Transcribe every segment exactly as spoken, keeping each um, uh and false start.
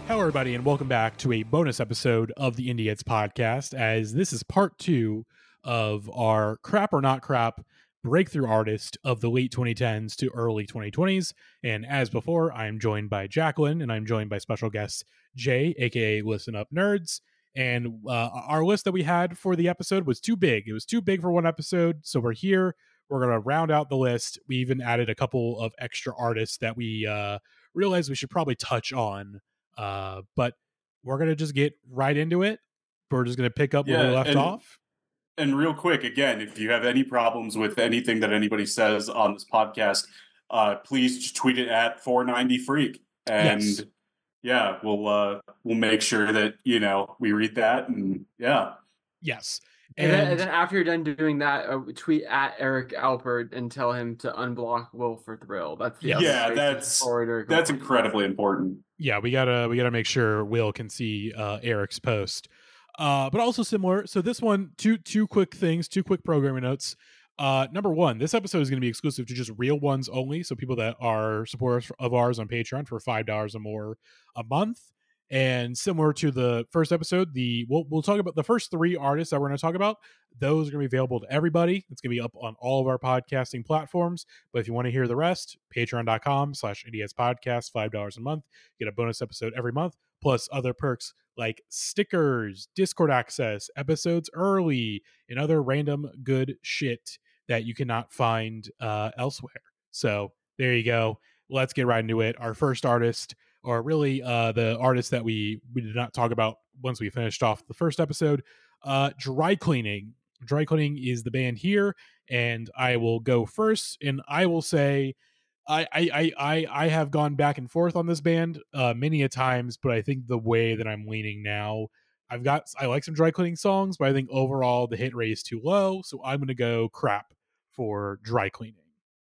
Hello, everybody, and welcome back to a bonus episode of the Indie Hits podcast, as this is part two of our crap or not crap breakthrough artist of the late twenty tens to early twenty twenties. And as before, I'm joined by Jacqueline, and I'm joined by special guest Jay, aka Listen Up Nerds. And uh, our list that we had for the episode was too big. It was too big for one episode, so we're here. We're going to round out the list. We even added a couple of extra artists that we uh, realized we should probably touch on. Uh, but we're going to just get right into it. We're just going to pick up yeah, where we left and, off. And real quick, again, if you have any problems with anything that anybody says on this podcast, uh, please just tweet it at four ninety freak. And Yes. yeah, we'll uh, we'll make sure that, you know, we read that. And yeah. Yes. And, and, then, and then after you're done doing that, uh, tweet at Eric Alpert and tell him to unblock Will for Thrill. That's yes. yeah, that's that's incredibly important. Yeah, we gotta we gotta make sure Will can see uh, Eric's post. Uh, but also similar. So this one, two two quick things, two quick programming notes. Uh, number one, this episode is going to be exclusive to just real ones only. So people that are supporters of ours on Patreon for five dollars or more a month. And similar to the first episode, the we'll, we'll talk about the first three artists that we're going to talk about. Those are going to be available to everybody. It's going to be up on all of our podcasting platforms. But if you want to hear the rest, patreon.com slash NDS podcast, five dollars a month. Get a bonus episode every month, plus other perks like stickers, Discord access, episodes early, and other random good shit that you cannot find uh, elsewhere. So there you go. Let's get right into it. Our first artist, or really uh, the artist that we, we did not talk about once we finished off the first episode, uh, Dry Cleaning. Dry Cleaning is the band here, and I will go first, and I will say I I I, I have gone back and forth on this band uh, many a times, but I think the way that I'm leaning now, I've got I like some Dry Cleaning songs, but I think overall the hit rate is too low, so I'm going to go crap for Dry Cleaning.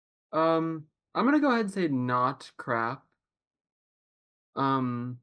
Um, I'm going to go ahead and say not crap. Um,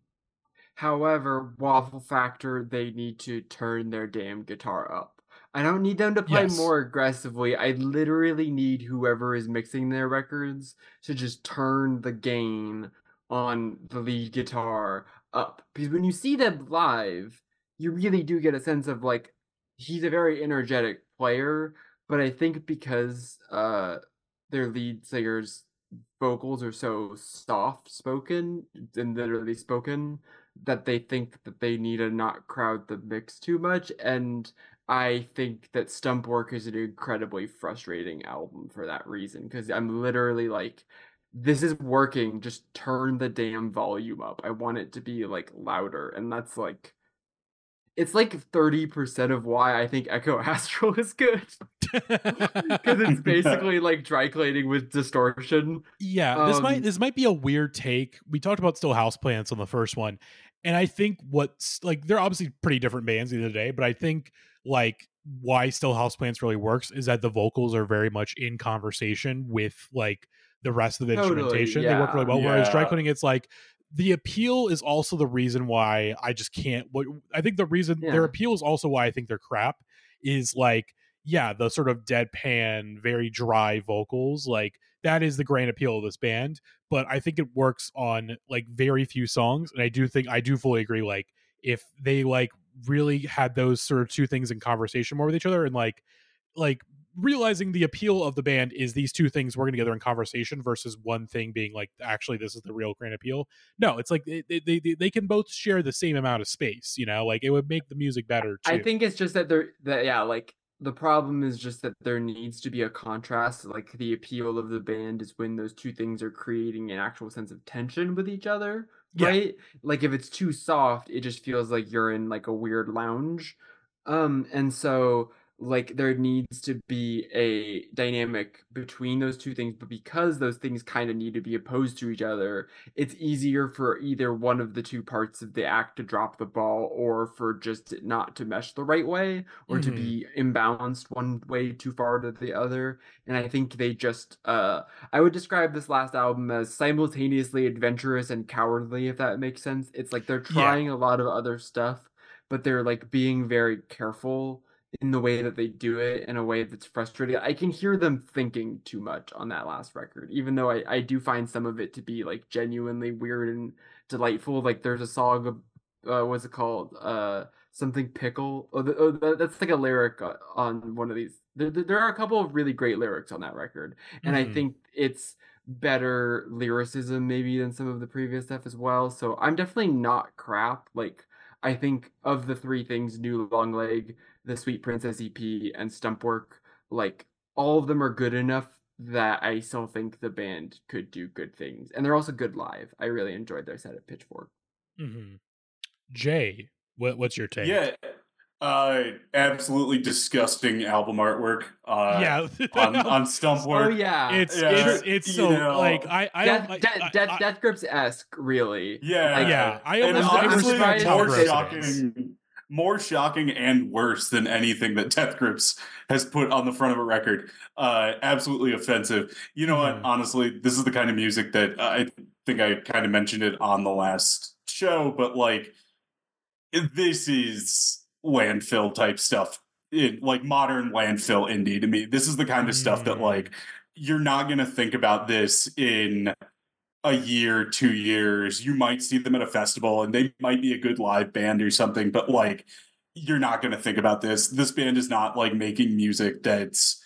however, Waffle Factor, they need to turn their damn guitar up. I don't need them to play yes. more aggressively. I literally need whoever is mixing their records to just turn the gain on the lead guitar up. Because when you see them live, you really do get a sense of, like, he's a very energetic player, but I think because uh, their lead singer's vocals are so soft-spoken and literally spoken that they think that they need to not crowd the mix too much, and I think that Stump Work is an incredibly frustrating album for that reason, because I'm literally like, this is working, just turn the damn volume up. I want it to be, like, louder, and that's, like, it's like thirty percent of why I think Echo Astral is good. Because it's basically like Dry Cleaning with distortion. Yeah, um, this might this might be a weird take. We talked about Still Houseplants on the first one, and I think what's like they're obviously pretty different bands at the end of the day, but I think like why Still Houseplants really works is that the vocals are very much in conversation with like the rest of the totally, instrumentation. Yeah. They work really well. Yeah. Whereas Dry Cleaning, it's like the appeal is also the reason why I just can't. What I think the reason yeah. their appeal is also why I think they're crap is like. Yeah, the sort of deadpan, very dry vocals, like that is the grand appeal of this band. But I think it works on like very few songs, and I do think I do fully agree. Like if they like really had those sort of two things in conversation more with each other, and like like realizing the appeal of the band is these two things working together in conversation versus one thing being like actually this is the real grand appeal. No, it's like they they they, they can both share the same amount of space. You know, like it would make the music better too. I think it's just that they're that yeah like. The problem is just that there needs to be a contrast. Like the appeal of the band is when those two things are creating an actual sense of tension with each other, right? Yeah. Like if it's too soft, it just feels like you're in like a weird lounge. Um, and so like there needs to be a dynamic between those two things, but because those things kind of need to be opposed to each other, it's easier for either one of the two parts of the act to drop the ball or for just it not to mesh the right way or mm-hmm. to be imbalanced one way too far to the other. And I think they just uh I would describe this last album as simultaneously adventurous and cowardly, if that makes sense. It's like they're trying yeah. a lot of other stuff, but they're like being very careful in the way that they do it in a way that's frustrating. I can hear them thinking too much on that last record, even though I, I do find some of it to be like genuinely weird and delightful. Like there's a song of uh, what's it called? Uh, something pickle. Oh, the, oh, that's like a lyric on one of these. There, there are a couple of really great lyrics on that record, and mm-hmm. I think it's better lyricism maybe than some of the previous stuff as well. So I'm definitely not crap. Like I think of the three things, New Long Leg, the Sweet Princess E P, and Stumpwork, like all of them are good enough that I still think the band could do good things. And they're also good live. I really enjoyed their set at Pitchfork. Mm-hmm. Jay, what, what's your take? Yeah, uh, absolutely disgusting album artwork. Uh, yeah, on, on Stumpwork. Oh yeah, it's yeah. it's it's so you know, like I I Death, don't like Death, I, Death, I, Death Grips esque really. Yeah, like, yeah. I and almost honestly, I more shocking, more shocking and worse than anything that Death Grips has put on the front of a record. Uh, absolutely offensive. You know mm-hmm. what? Honestly, this is the kind of music that I think I kind of mentioned it on the last show, but like this is landfill type stuff. It, like modern landfill indie to me. This is the kind of mm. stuff that like you're not going to think about this in a year, two years. You might see them at a festival and they might be a good live band or something, but like you're not going to think about this. This band is not like making music that's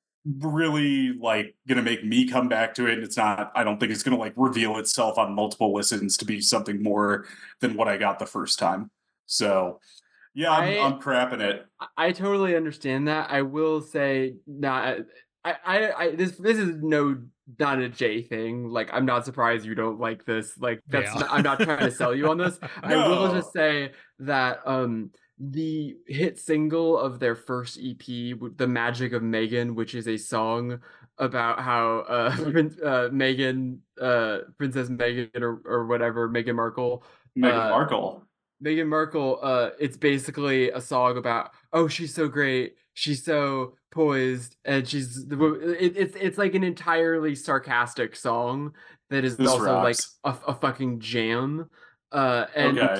really like going to make me come back to it. And it's not, I don't think it's going to like reveal itself on multiple listens to be something more than what I got the first time. So yeah, I'm, I, I'm crapping it. I totally understand that. I will say, not. I, I, I, this, this is no, not a Jay thing. Like, I'm not surprised you don't like this. Like, that's, yeah. not, I'm not trying to sell you on this. no. I will just say that um, the hit single of their first E P, "The Magic of Meghan," which is a song about how uh, uh Meghan, uh, Princess Meghan or or whatever, Meghan Markle, Meghan uh, Markle. Meghan Markle, uh, it's basically a song about, oh, she's so great, she's so poised, and she's it, it's it's like an entirely sarcastic song that is this also rocks. like a, a fucking jam. Uh, and okay.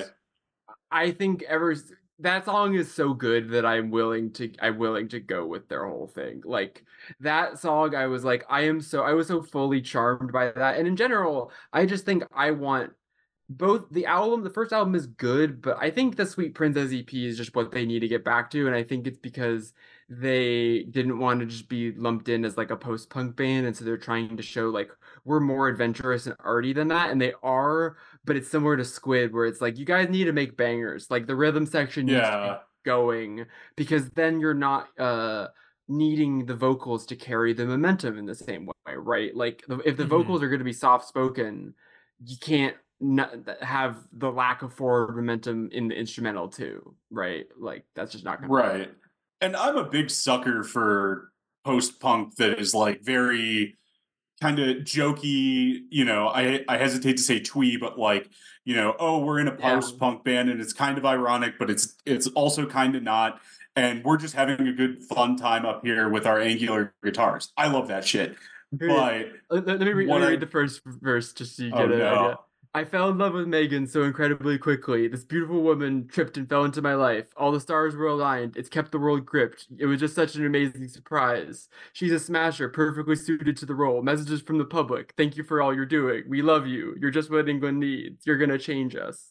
I think ever that song is so good that I'm willing to I'm willing to go with their whole thing. Like that song, I was like, I am so I was so fully charmed by that, and in general, I just think I want. Both the album, the first album is good, but I think the Sweet Princess E P is just what they need to get back to. And I think it's because they didn't want to just be lumped in as like a post-punk band. And so they're trying to show like we're more adventurous and arty than that. And they are, but it's similar to Squid where it's like, you guys need to make bangers. Like the rhythm section needs yeah. to be going because then you're not, uh, needing the vocals to carry the momentum in the same way, right? Like if the mm-hmm. vocals are going to be soft-spoken, you can't not have the lack of forward momentum in the instrumental too, right? Like that's just not gonna right. Work. And I'm a big sucker for post-punk that is like very kind of jokey, you know, I I hesitate to say twee, but like, you know, oh, we're in a post-punk yeah. band and it's kind of ironic, but it's it's also kind of not. And we're just having a good fun time up here with our angular guitars. I love that shit. But let, let me, read, let me read I, the first verse just so you get oh, an no. idea. I fell in love with Meghan so incredibly quickly. This beautiful woman tripped and fell into my life. All the stars were aligned. It's kept the world gripped. It was just such an amazing surprise. She's a smasher, perfectly suited to the role. Messages from the public. Thank you for all you're doing. We love you. You're just what England needs. You're gonna change us.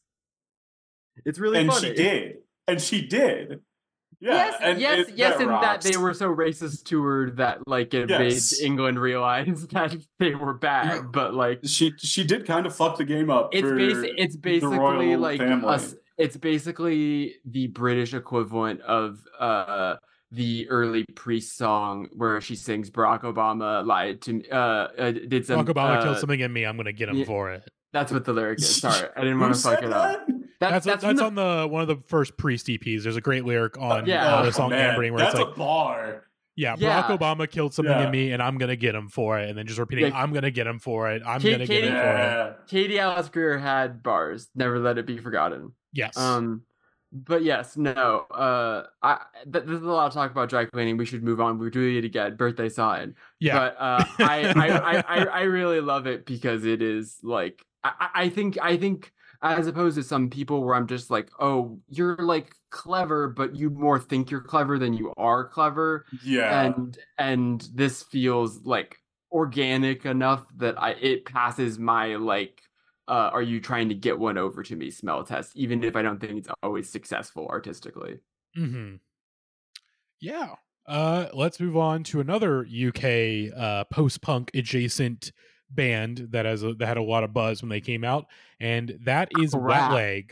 It's really and funny. And she did. And she did. Yeah, yes, and yes, it, yes, that and rocks. that they were so racist to her that like it yes. made England realize that they were bad. Yeah. But like she she did kind of fuck the game up. It's for basic. It's basically like family. a, it's basically the British equivalent of uh the early Priest song where she sings Barack Obama lied to me. Uh, uh did some Barack Obama uh, killed something in me. I'm gonna get him yeah, for it. That's what the lyric is. Sorry, I didn't want to fuck it that? up. That's that's, that's the, on the one of the first Priest E Ps. There's a great lyric on yeah. uh, the song oh, Ambering where that's it's like a bar. Yeah, yeah, Barack Obama killed something yeah. in me, and I'm gonna get him for it. And then just repeating, yeah. "I'm gonna get him for it. I'm Kate, gonna Katie, get him yeah. for it." Katie Alice Greer had bars. Never let it be forgotten. Yes. Um, but yes, no. Uh, I th- there's a lot of talk about dry cleaning. We should move on. We're doing it again. Birthday sign. Yeah. But uh, I, I, I, I, I really love it because it is like I, I think I think as opposed to some people where I'm just like, oh, you're like clever, but you more think you're clever than you are clever. Yeah. And and this feels like organic enough that I it passes my like uh are you trying to get one over to me smell test, even if I don't think it's always successful artistically. Mm-hmm. Yeah. Uh, let's move on to another U K uh, post-punk adjacent band that has a, that had a lot of buzz when they came out, and that is Crap. Wet Leg.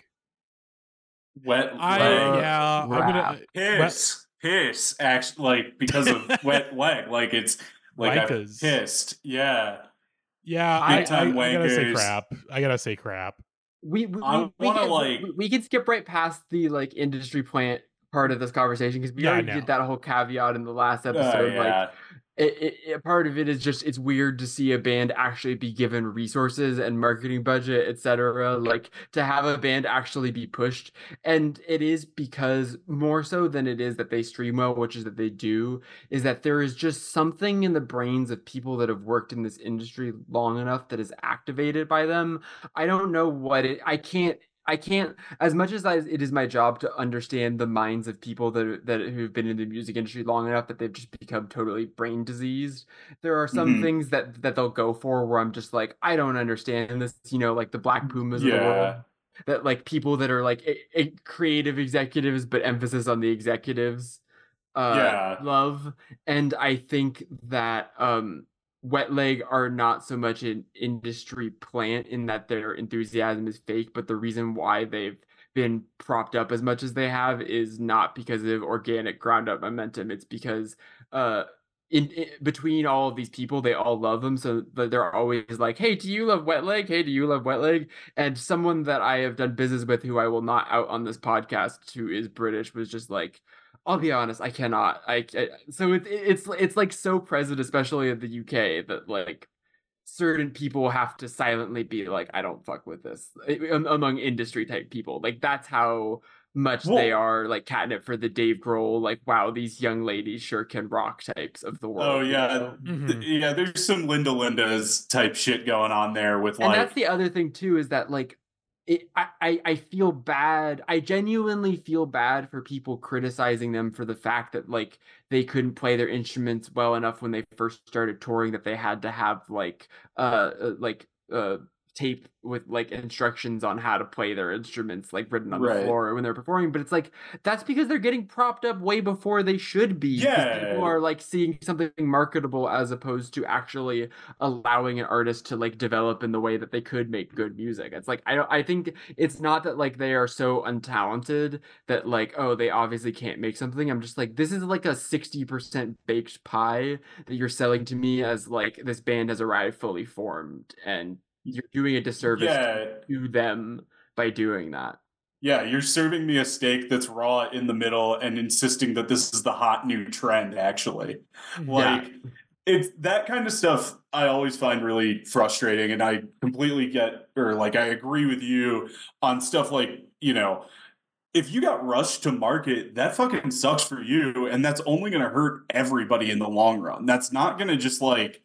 Wet I Leg. yeah, I'm gonna uh, piss, wet, piss. Actually, like because of Wet Leg, like it's like I wankers. pissed. Yeah, yeah. Big I, time I, I gotta say wankers. crap. I gotta say crap. We we, I we, we, wanna, can, like- we, we can skip right past the like industry plant part of this conversation because we Yeah, already no. did that whole caveat in the last Uh, episode. yeah. Like, it, it, it- part of it is just it's weird to see a band actually be given resources and marketing budget, et cetera. Like to have a band actually be pushed, and it is because more so than it is that they stream well, which is that they do, is that there is just something in the brains of people that have worked in this industry long enough that is activated by them. I don't know what it. I can't. I can't, as much as I, it is my job to understand the minds of people that that who've been in the music industry long enough that they've just become totally brain diseased. There are some Mhm. things that that they'll go for where I'm just like, I don't understand this. You know, like the Black Pumas of the Yeah. world. That like people that are like a, a creative executives, but emphasis on the executives. Uh, Yeah. love, and I think that um Wet Leg are not so much an industry plant in that their enthusiasm is fake, but the reason why they've been propped up as much as they have is not because of organic ground up momentum. It's because uh in, in between all of these people, they all love them, so they're always like, "Hey, do you love Wet Leg? Hey, do you love Wet Leg?" And someone that I have done business with, who I will not out on this podcast, who is British, was just like, I'll be honest, I cannot. I, I so it, it's it's like so present, especially in the U K, that like certain people have to silently be like, I don't fuck with this among industry type people. Like that's how much Well- they are like catnip for the Dave Grohl. Like, wow, these young ladies sure can rock types of the world. Oh you yeah, know? Mhm. Th- yeah. There's some Linda Lindas type shit going on there with And like. that's the other thing too, is that like it, I, I I feel bad. I genuinely feel bad for people criticizing them for the fact that like they couldn't play their instruments well enough when they first started touring, that they had to have like uh uh, like uh tape with like instructions on how to play their instruments like written on Right. the floor when they're performing. But it's like that's because they're getting propped up way before they should be. Because Yeah. people are like seeing something marketable as opposed to actually allowing an artist to like develop in the way that they could make good music. It's like I don't I think it's not that like they are so untalented that like, oh, they obviously can't make something. I'm just like, this is like a sixty percent baked pie that you're selling to me as like this band has arrived fully formed, and you're doing a disservice Yeah. to them by doing that. Yeah, you're serving me a steak that's raw in the middle and insisting that this is the hot new trend, actually. Like, it's that kind of stuff I always find really frustrating. And I completely get, or like, I agree with you on stuff like, you know, if you got rushed to market, that fucking sucks for you. And that's only going to hurt everybody in the long run. That's not going to just like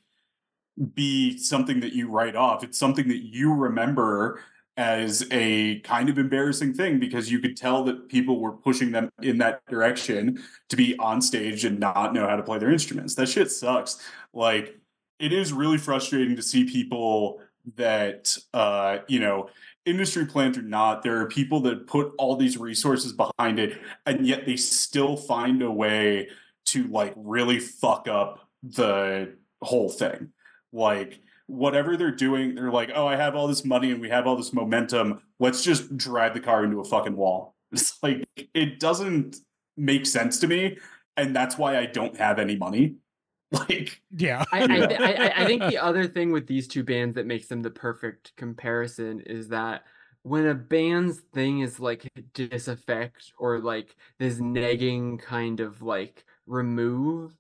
be something that you write off. It's something that you remember as a kind of embarrassing thing because you could tell that people were pushing them in that direction to be on stage and not know how to play their instruments. That shit sucks. Like, it is really frustrating to see people that, uh, you know, industry plant or not, there are people that put all these resources behind it, and yet they still find a way to like really fuck up the whole thing. Like, whatever they're doing, they're like, oh, I have all this money and we have all this momentum. Let's just drive the car into a fucking wall. It's like, it doesn't make sense to me. And that's why I don't have any money. Like, yeah. I, I, th- I, I think the other thing with these two bands that makes them the perfect comparison is that when a band's thing is like disaffect or like this negging kind of like remove,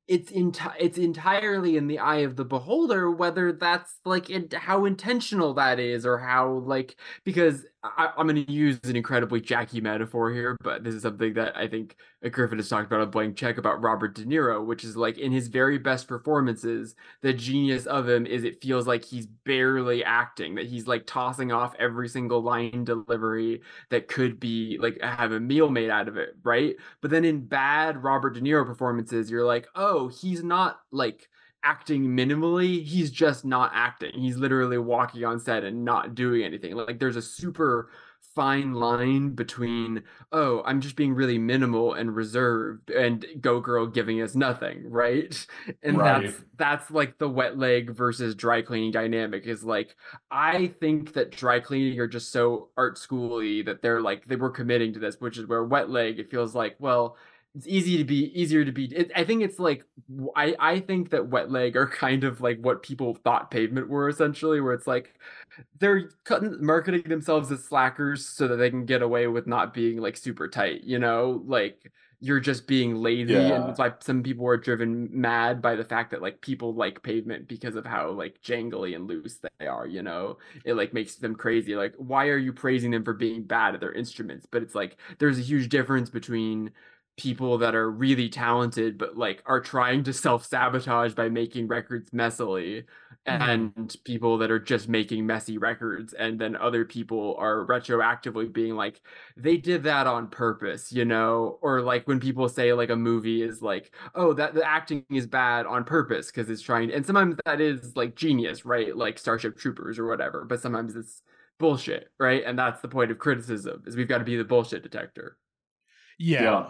it's enti- it's entirely in the eye of the beholder whether that's like in- how intentional that is, or how like, because I- I'm going to use an incredibly Jackie metaphor here, but this is something that I think Griffin has talked about a Blank Check about Robert De Niro, which is like in his very best performances, the genius of him is it feels like he's barely acting, that he's like tossing off every single line delivery that could be like have a meal made out of it, right? But then in bad Robert De Niro performances, you're like, oh, he's not like acting minimally. He's just not acting. He's literally walking on set and not doing anything. Like there's a super fine line between, oh, I'm just being really minimal and reserved, and Go Girl giving us nothing, right? And Right. that's that's like the wet leg versus dry cleaning dynamic, is like, I think that dry cleaning are just so art schooly that they're like they were committing to this, which is where wet leg, it feels like, well, it's easy to be easier to be it, I think it's like I I think that wet leg are kind of like what people thought Pavement were, essentially, where it's like they're marketing themselves as slackers so that they can get away with not being like super tight, you know, like you're just being lazy. Yeah. And it's like some people are driven mad by the fact that like people like Pavement because of how like jangly and loose they are, you know. It like makes them crazy. Like, why are you praising them for being bad at their instruments? But it's like there's a huge difference between people that are really talented but like are trying to self-sabotage by making records messily, and mm. people that are just making messy records, and then other people are retroactively being like, they did that on purpose, you know. Or like when people say like a movie is like, oh, that the acting is bad on purpose because it's trying, and sometimes that is like genius, right? Like Starship Troopers or whatever, but sometimes it's bullshit, right? And that's the point of criticism, is we've got to be the bullshit detector. Yeah. yeah.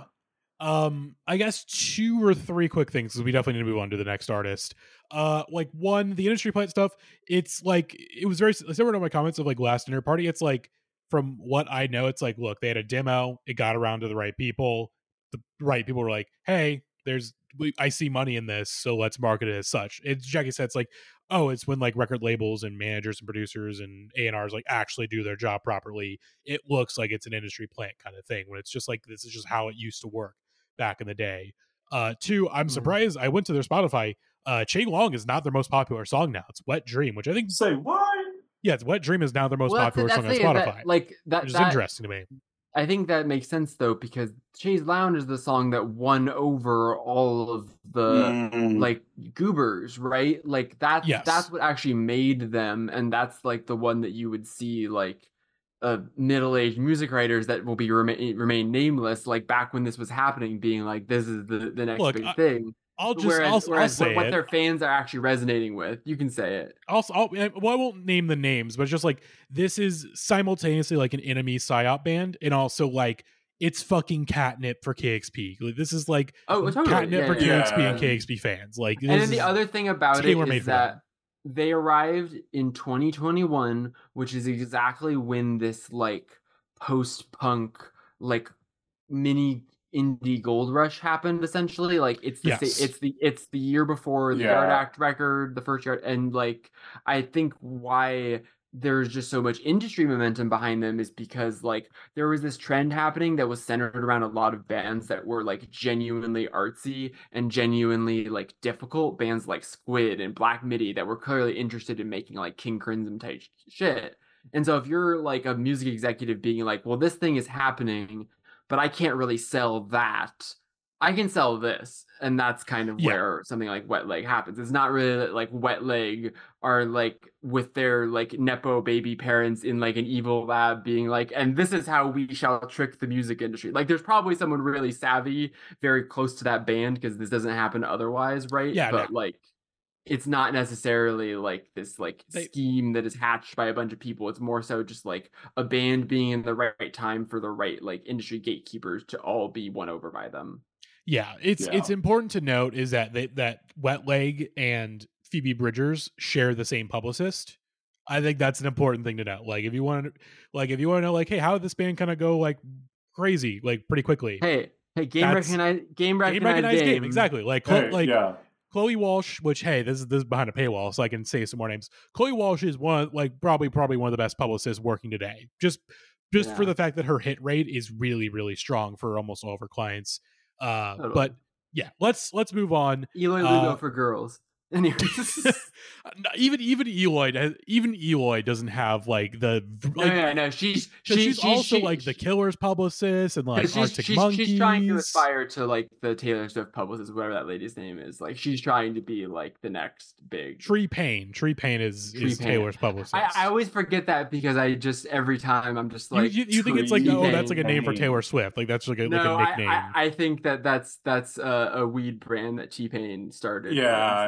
Um, I guess two or three quick things, because we definitely need to move on to the next artist. Uh, like one, the industry plant stuff. It's like it was very similar to my comments of like Last Dinner Party. It's like, from what I know, it's like, look, they had a demo, it got around to the right people. The right people were like, hey, there's we, I see money in this, so let's market it as such. It's Jackie said, it's like, oh, it's when like record labels and managers and producers and A and Rs like actually do their job properly. It looks like it's an industry plant kind of thing, when it's just like, this is just how it used to work back in the day. Uh, two, I'm surprised. I went to their Spotify. Uh, Ching Long is not their most popular song now. It's Wet Dream, which I think. Say what? Yeah, it's Wet Dream is now their most well, popular song on Spotify. That, like that, which is that, interesting to me. I think that makes sense though, because Chaise Lounge is the song that won over all of the mm. like goobers, right? Like that's yes. that's what actually made them, and that's like the one that you would see like uh, middle-aged music writers that will be remain, remain nameless, like back when this was happening, being like, this is the, the next Look, big I, thing. I'll just whereas, I'll, whereas I'll say what, what it. their fans are actually resonating with, you can say it. Also, I'll, well, I won't name the names, but it's just like, this is simultaneously like an enemy psyop band, and also like it's fucking catnip for K X P. Like, this is like oh, totally. catnip yeah, for yeah, K X P yeah. and K X P fans. Like, and then the other thing about it is that them. they arrived in twenty twenty-one, which is exactly when this like post-punk like mini indie gold rush happened, essentially. Like it's the yes. it's the it's the year before the yeah. Yard Act record, the first Yard, and like I think why there's just so much industry momentum behind them is because like there was this trend happening that was centered around a lot of bands that were like genuinely artsy and genuinely like difficult, bands like Squid and Black Midi that were clearly interested in making like King Crimson type shit. And so if you're like a music executive being like, well, this thing is happening, but I can't really sell that, I can sell this. And that's kind of yeah. where something like Wet Leg happens. It's not really like Wet Leg are like with their like Nepo baby parents in like an evil lab being like, and this is how we shall trick the music industry. Like there's probably someone really savvy, very close to that band, because this doesn't happen otherwise, right? Yeah, but no. like it's not necessarily like this like they, scheme that is hatched by a bunch of people. It's more so just like a band being in the right time for the right like industry gatekeepers to all be won over by them. Yeah, it's yeah. it's important to note is that they, that Wet Leg and Phoebe Bridgers share the same publicist. I think that's an important thing to know. Like if you want to, like if you want to know, like, hey, how did this band kind of go like crazy, like pretty quickly? Hey, hey, game recognized, game recognized, game recognized game. game. Exactly. Like, hey, like. Yeah. Chloe Walsh, which, hey, this is this is behind a paywall, so I can say some more names. Chloe Walsh is one of, like probably probably one of the best publicists working today. Just just yeah. for the fact that her hit rate is really really strong for almost all of her clients. Uh, totally. But yeah, let's let's move on. Eloy Lugo uh, for girls. Anyways. even even Eloy even Eloy doesn't have like the like, no, yeah, no, she's she, she's, she's also she, like she, the Killer's publicist and like she's, Arctic she's, Monkeys. She's trying to aspire to like the Taylor Swift publicist, whatever that lady's name is. Like she's trying to be like the next big Tree Payne. Tree Payne is Tree is Payne. Taylor's publicist. I, I always forget that because I just every time I'm just like you, you, you think it's like oh that's like a name for Taylor Swift, like that's like a, no, like a nickname. I, I, I think that that's that's a, a weed brand that T-Pain started. Yeah.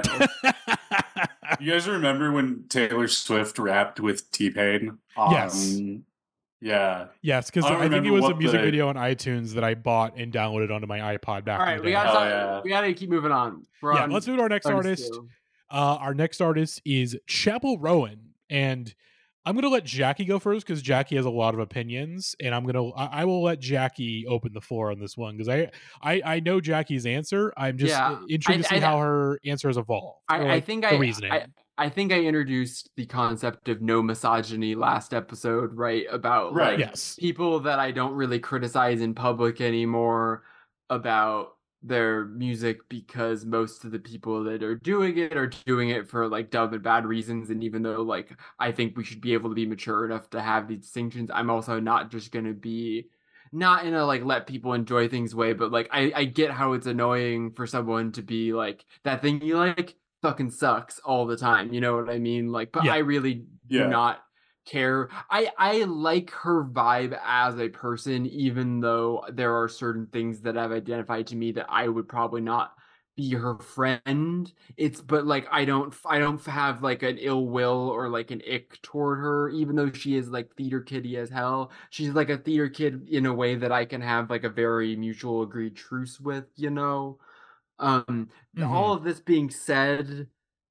You guys remember when Taylor Swift rapped with T-Pain? Um, yes. Yeah. Yes, because I, I think it was a music the... video on iTunes that I bought and downloaded onto my iPod back. All right, in the we day. gotta oh, talk, yeah. we gotta keep moving on. We're yeah, on let's move to our next artist. Two. Uh, our next artist is Chappell Roan, and I'm gonna let Jackie go first because Jackie has a lot of opinions, and I'm gonna I, I will let Jackie open the floor on this one because I, I I know Jackie's answer. I'm just yeah, intrigued I, to see I, how her answer has evolved. I, like I think the I, reasoning. I I think I introduced the concept of no misogyny last episode, right? About right. like yes. people that I don't really criticize in public anymore about their music because most of the people that are doing it are doing it for like dumb and bad reasons. And even though like I think we should be able to be mature enough to have these distinctions, I'm also not just gonna be not in a like let people enjoy things way, but like I, I get how it's annoying for someone to be like that thing you like fucking sucks all the time, you know what I mean? Like, but yeah. I really yeah. do not care. I I like her vibe as a person, even though there are certain things that I've identified to me that I would probably not be her friend. It's but like I don't I don't have like an ill will or like an ick toward her, even though she is like theater kiddie as hell. She's like a theater kid in a way that I can have like a very mutual agreed truce with, you know. Um, mm-hmm. All of this being said,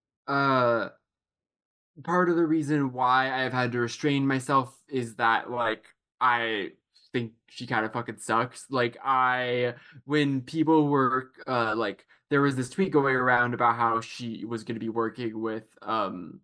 uh, part of the reason why I've had to restrain myself is that, like, I think she kind of fucking sucks. Like, I, when people were, uh, like, there was this tweet going around about how she was going to be working with, um,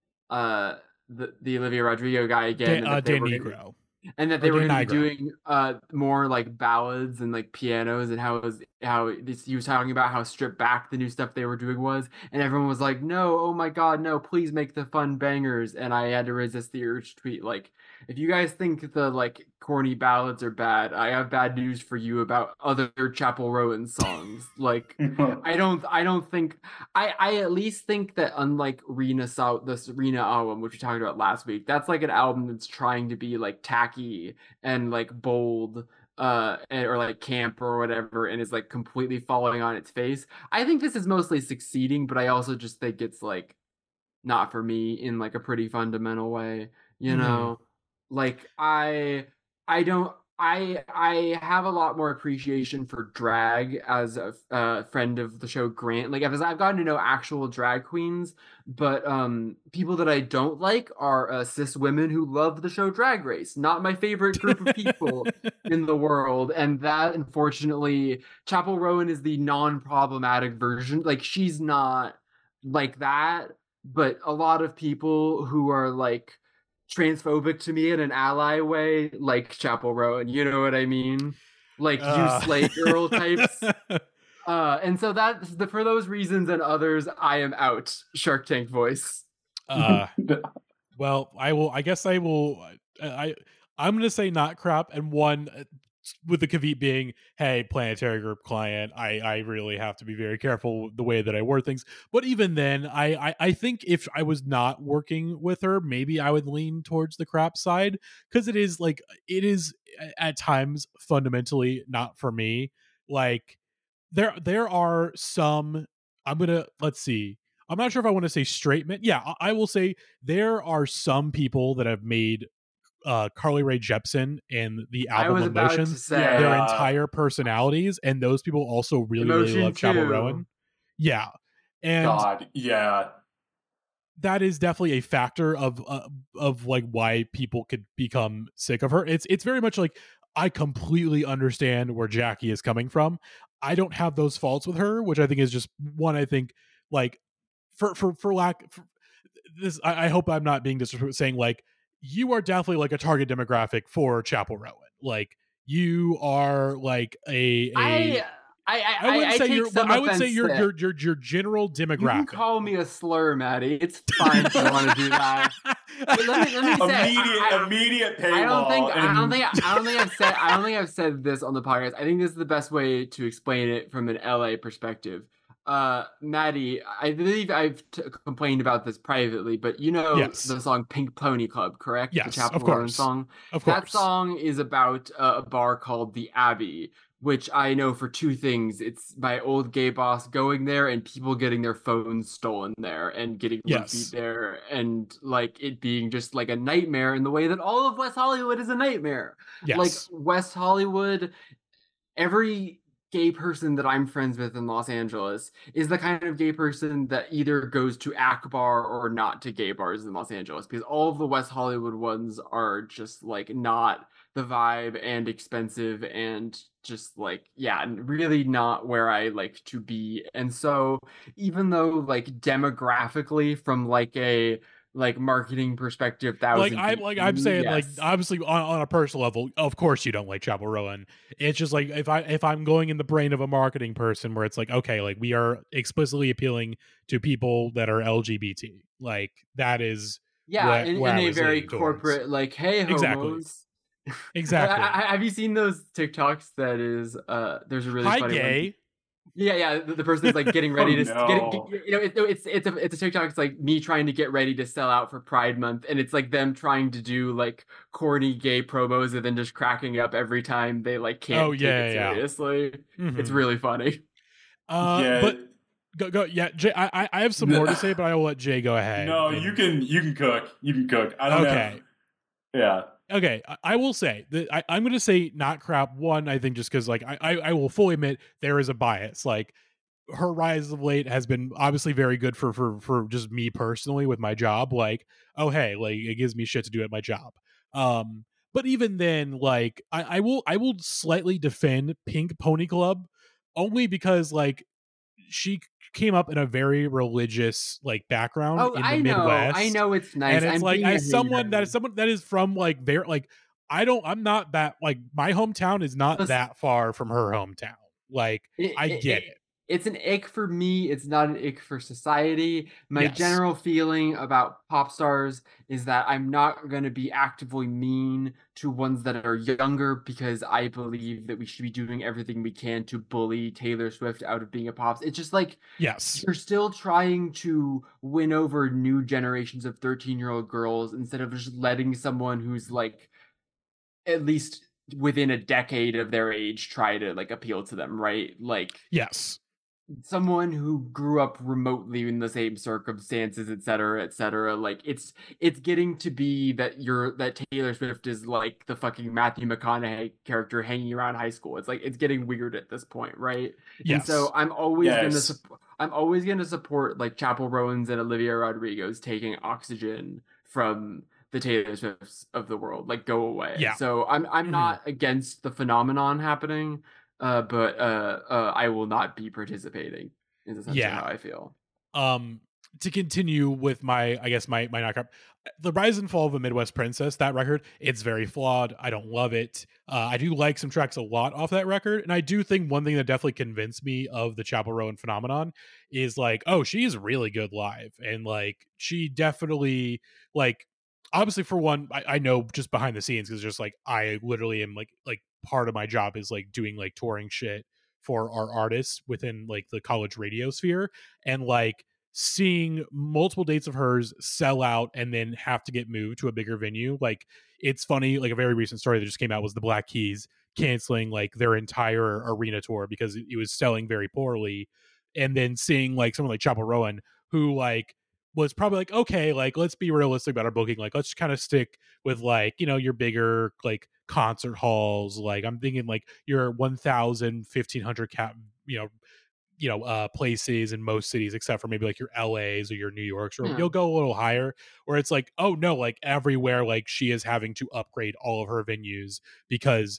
uh, the, the Olivia Rodrigo guy again. Dan, uh, Dan Negro. And that they or were going to be doing uh, more like ballads and like pianos, and how it was how this, he was talking about how stripped back the new stuff they were doing was, and everyone was like, "No, oh my god, no! Please make the fun bangers." And I had to resist the urge to tweet like, "If you guys think the like corny ballads are bad, I have bad news for you about other Chappell Rowan songs." Like, I don't, I don't think, I, I at least think that unlike Rena Saw this Rena album, which we talked about last week, that's like an album that's trying to be like tacky and like bold uh or like camp or whatever, and is like completely falling on its face. I think this is mostly succeeding, but I also just think it's like not for me in like a pretty fundamental way, you mm-hmm. know. Like I I don't I I have a lot more appreciation for drag as a uh, friend of the show Grant. Like as I've gotten to know actual drag queens, but um, people that I don't like are uh, cis women who love the show Drag Race. Not my favorite group of people in the world, and that unfortunately, Chappell Rowan is the non-problematic version. Like she's not like that, but a lot of people who are like transphobic to me in an ally way, like Chappell Rowan, you know what I mean? Like uh. you slay girl types. Uh, and so that's the, for those reasons and others, I am out. Shark Tank voice. uh, well, I will. I guess I will. I I'm gonna say not crap, and one with the caveat being, hey, Planetary Group client, I I really have to be very careful the way that I word things. But even then, I I, I think if I was not working with her, maybe I would lean towards the crap side, because it is like it is at times fundamentally not for me. Like. There, there are some. I'm gonna let's see. I'm not sure if I want to say straight men. Yeah, I, I will say there are some people that have made uh, Carly Rae Jepsen and the album Emotion say, their uh, entire personalities, and those people also really, really love Chappell Rowan. Yeah, and God, yeah, that is definitely a factor of uh, of like why people could become sick of her. It's it's very much like I completely understand where Jackie is coming from. I don't have those faults with her, which I think is just one. I think like for for for lack for this. I, I hope I'm not being disrespectful saying like you are definitely like a target demographic for Chappell Rowan. Like you are like a, a I I I, I wouldn't I, say I your. I would say your your your your general demographic. You can call me a slur, Maddie. It's fine if you want to do that. But let me let me say immediate I, I, immediate paywall. I don't think and... I don't think I don't think I've said I don't think I've said this on the podcast. I think this is the best way to explain it from an L A perspective. Uh, Maddie, I believe I've t- complained about this privately, but you know yes. the song "Pink Pony Club," correct? Yes, the Chappell of course. Roan song. Of course. That song is about uh, a bar called the Abbey, which I know for two things. It's my old gay boss going there and people getting their phones stolen there and getting yes. beat there, and like it being just like a nightmare in the way that all of West Hollywood is a nightmare. Yes. Like West Hollywood, every gay person that I'm friends with in Los Angeles is the kind of gay person that either goes to Akbar or not to gay bars in Los Angeles, because all of the West Hollywood ones are just like not the vibe and expensive and just like, yeah, really not where I like to be. And so even though like demographically from like a like marketing perspective, that like was I'm like I'm saying, yes. like obviously on, on a personal level, of course you don't like Chappell Roan. It's just like if I if I'm going in the brain of a marketing person where it's like, okay, like we are explicitly appealing to people that are L G B T, like that is yeah, what, in, where in I a was very leaning corporate towards. like, hey homos. Exactly. Exactly. I, I, have you seen those TikToks? That is, uh, there's a really Hi, funny gay. one. Yeah, yeah. The, the person is like getting ready oh, to no. get, get, you know, it, it's it's a it's a TikTok. It's like me trying to get ready to sell out for Pride Month, and it's like them trying to do like corny gay promos and then just cracking up every time they like can't oh, take yeah, it yeah. seriously. Mm-hmm. It's really funny. Uh, yeah. but go go yeah. Jay, I I have some more to say, but I will let Jay go ahead. No, and... you can you can cook. You can cook. I don't okay. have. Yeah. Okay, I will say that I, I'm going to say not crap. One, I think just because like I, I I will fully admit there is a bias. Like her rise of late has been obviously very good for for for just me personally with my job. Like, oh hey, like it gives me shit to do at my job. Um, but even then, like I, I will I will slightly defend Pink Pony Club only because like she came up in a very religious like background Oh, in the I Midwest. know, I know it's nice. And it's I'm like being as a someone hater. that is someone that is from like very like I don't I'm not that like my hometown is not Listen, that far from her hometown. Like it, I it, get it, it. It's an ick for me. It's not an ick for society. My Yes. general feeling about pop stars is that I'm not going to be actively mean to ones that are younger, because I believe that we should be doing everything we can to bully Taylor Swift out of being a pop. It's just like, yes, you're still trying to win over new generations of thirteen-year-old girls instead of just letting someone who's like at least within a decade of their age try to like appeal to them, right? Like, yes, someone who grew up remotely in the same circumstances, et cetera, et cetera. Like it's it's getting to be that you're that Taylor Swift is like the fucking Matthew McConaughey character hanging around high school. It's like it's getting weird at this point, right? yes. And so I'm always yes. gonna support. I'm always gonna support like Chappell Roan's and Olivia Rodrigo's taking oxygen from the Taylor Swifts of the world. Like, go away. Yeah. So I'm I'm mm-hmm. not against the phenomenon happening. Uh, but uh, uh, I will not be participating. Is essentially yeah. how I feel. Um, to continue with my, I guess my my knockout, the Rise and Fall of a Midwest Princess. That record, it's very flawed. I don't love it. Uh, I do like some tracks a lot off that record, and I do think one thing that definitely convinced me of the Chappell Roan phenomenon is like, oh, she's really good live, and like she definitely like. Obviously, for one, I, I know just behind the scenes because just like I literally am like like part of my job is like doing like touring shit for our artists within like the college radio sphere, and like seeing multiple dates of hers sell out and then have to get moved to a bigger venue. Like it's funny, like a very recent story that just came out was the Black Keys canceling like their entire arena tour because it was selling very poorly, and then seeing like someone like Chappell Roan who like was probably like, okay, like let's be realistic about our booking. Like let's kind of stick with like, you know, your bigger like concert halls. Like I'm thinking like your one thousand, fifteen hundred cap, you know, you know, uh, places in most cities, except for maybe like your L A's or your New York's, or yeah. You'll go a little higher, where it's like, oh no, like everywhere, like she is having to upgrade all of her venues because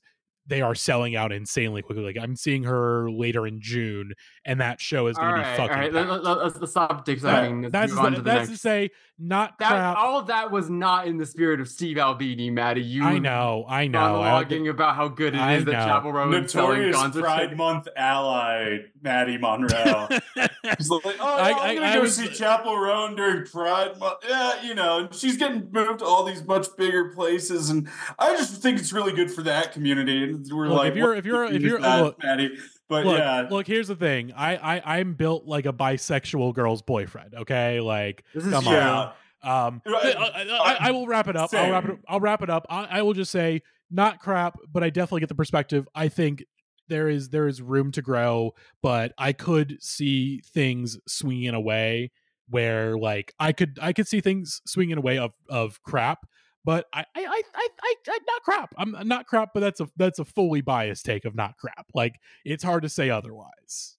they are selling out insanely quickly. Like I'm seeing her later in June, and that show is going to be right, fucking. All right, packed. let, let, let's stop dick sucking. That, that's move on the, to the that's next. to say, not that, crap. All of that was not in the spirit of Steve Albini, Maddie. You I know, I know. monologuing about how good it I is that know. Chapel Roan Notorious Pride Month ally Maddie Monreal. He's like, oh, I, no, I'm I, gonna I go was, see Chapel Roan during Pride Month. Yeah, you know, she's getting moved to all these much bigger places, and I just think it's really good for that community. And we're look, like, if you're, if you're, if you're, that, look, Maddie. But look, yeah, look. Here's the thing. I, I, I'm built like a bisexual girl's boyfriend. Okay, like, this is come true. on. Um, I, I, I will wrap it up. Same. I'll wrap it. I'll wrap it up. I, I will just say, not crap, but I definitely get the perspective. I think there is there is room to grow, but I could see things swinging away where, like, I could I could see things swinging away of of crap. But I I I I, I, I not crap. I'm not crap, but that's a that's a fully biased take of not crap. Like, it's hard to say otherwise.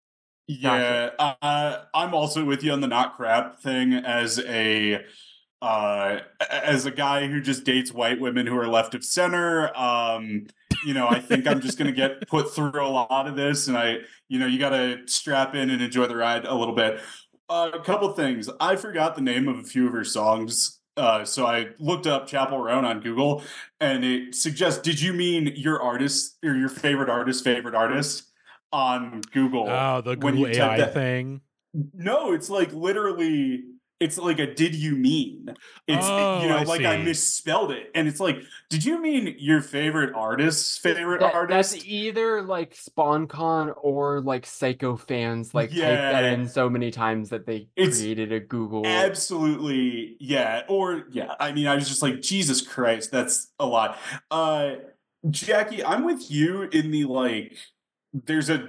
Yeah, gotcha. uh, I'm also with you on the not crap thing as a uh, as a guy who just dates white women who are left of center. Um, you know, I think I'm just going to get put through a lot of this, and I, you know, you got to strap in and enjoy the ride a little bit. Uh, a couple things. I forgot the name of a few of her songs. Uh, so I looked up Chapel Roan on Google, and it suggests, did you mean your artist or your favorite artist, favorite artist? On Google. Oh, the Google A I thing. No, it's like literally, it's like a did you mean? It's, oh, you know, I like see. I misspelled it. And it's like, did you mean your favorite artist's favorite that, artist? That's either like SpawnCon or like Psycho fans like yeah. type that in so many times that they it's created a Google. Absolutely. Yeah. Or yeah. I mean, I was just like, Jesus Christ, that's a lot. Uh Jackie, I'm with you in the like, there's a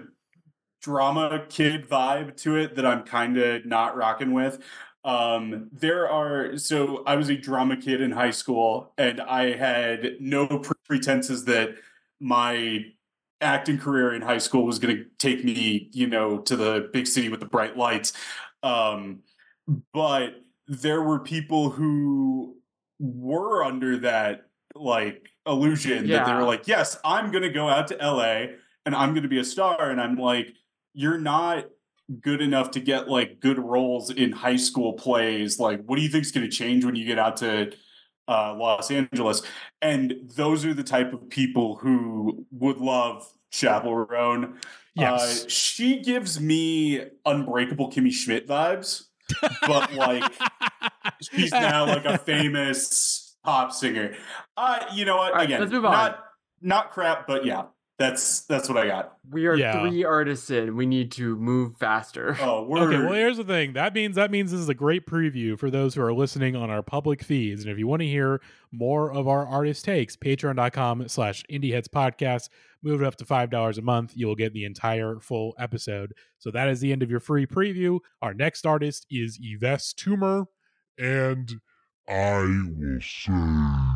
drama kid vibe to it that I'm kind of not rocking with. Um, there are, so I was a drama kid in high school, and I had no pretenses that my acting career in high school was going to take me, you know, to the big city with the bright lights. Um, but there were people who were under that like illusion Yeah. that they were like, yes, I'm going to go out to L A and I'm going to be a star. And I'm like, you're not good enough to get like good roles in high school plays. Like, what do you think is going to change when you get out to uh, Los Angeles? And those are the type of people who would love Chapel Roan. Yes. Uh, she gives me Unbreakable Kimmy Schmidt vibes, but like she's now like a famous pop singer. Uh, you know what? Right, Again, let's move not on. not crap, but yeah. That's that's what I got. We are yeah. three artists in. We need to move faster. Oh, we're... okay. Well, here's the thing. That means that means this is a great preview for those who are listening on our public feeds. And if you want to hear more of our artist takes, patreon dot com slash indieheads podcast. Move it up to five dollars a month. You will get the entire full episode. So that is the end of your free preview. Our next artist is Yves Tumor, and I will say.